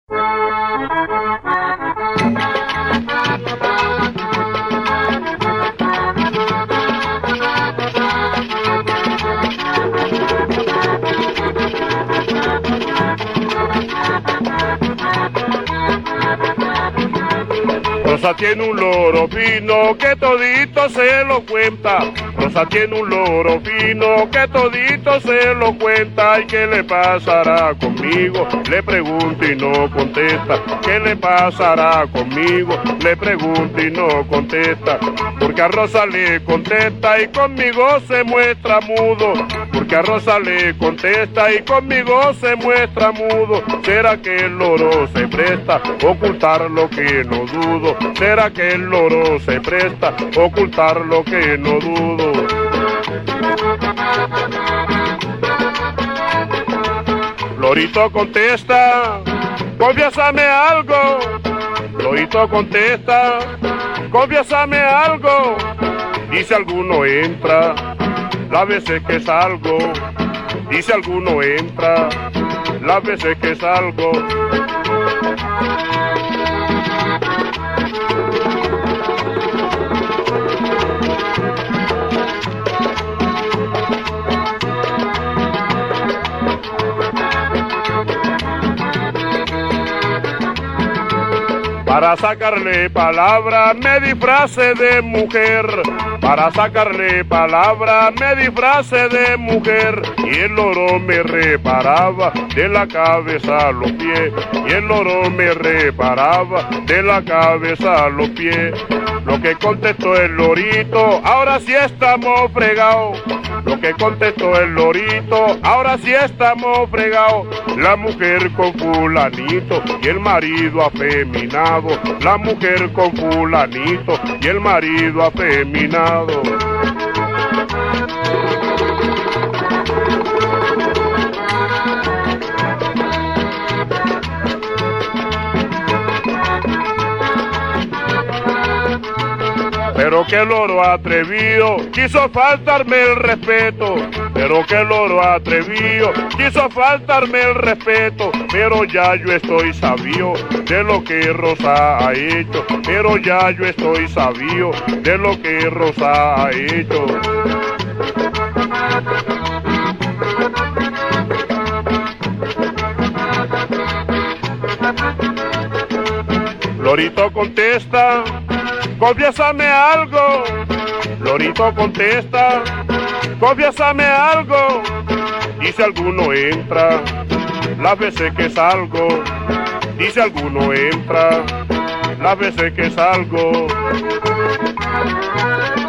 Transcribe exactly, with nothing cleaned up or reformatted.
Rosa tiene un loro fino que todito se lo cuenta. Rosa tiene un loro fino que todito se lo cuenta. ¿Y qué le pasará conmigo? Le pregunto y no contesta. ¿Qué le pasará conmigo? Le pregunto y no contesta. Porque a Rosa le contesta y conmigo se muestra mudo. Porque a Rosa le contesta y conmigo se muestra mudo. ¿Será que el loro se presta a ocultar lo que no dudo? ¿Será que el loro se presta a ocultar lo que no dudo? Lorito contesta, confiésame algo. Lorito contesta, confiésame algo. Y si alguno entra, las veces que salgo. Y si alguno entra, las veces que salgo. Para sacarle palabra me disfrace de mujer. Para sacarle palabra me disfrace de mujer. Y el loro me reparaba de la cabeza a los pies. Y el loro me reparaba de la cabeza a los pies. Lo que contestó el lorito, ahora sí estamos fregados. Lo que contestó el lorito, ahora sí estamos fregados. La mujer con fulanito y el marido afeminado. La mujer con fulanito y el marido afeminado. Pero que el loro atrevido quiso faltarme el respeto. Pero que el loro atrevido quiso faltarme el respeto. Pero ya yo estoy sabio de lo que Rosa ha hecho. Pero ya yo estoy sabio de lo que Rosa ha hecho. Lorito contesta, confiésame algo. Lorito contesta, confiésame algo. Y si alguno entra, las veces que salgo. Y si alguno entra, las veces que salgo.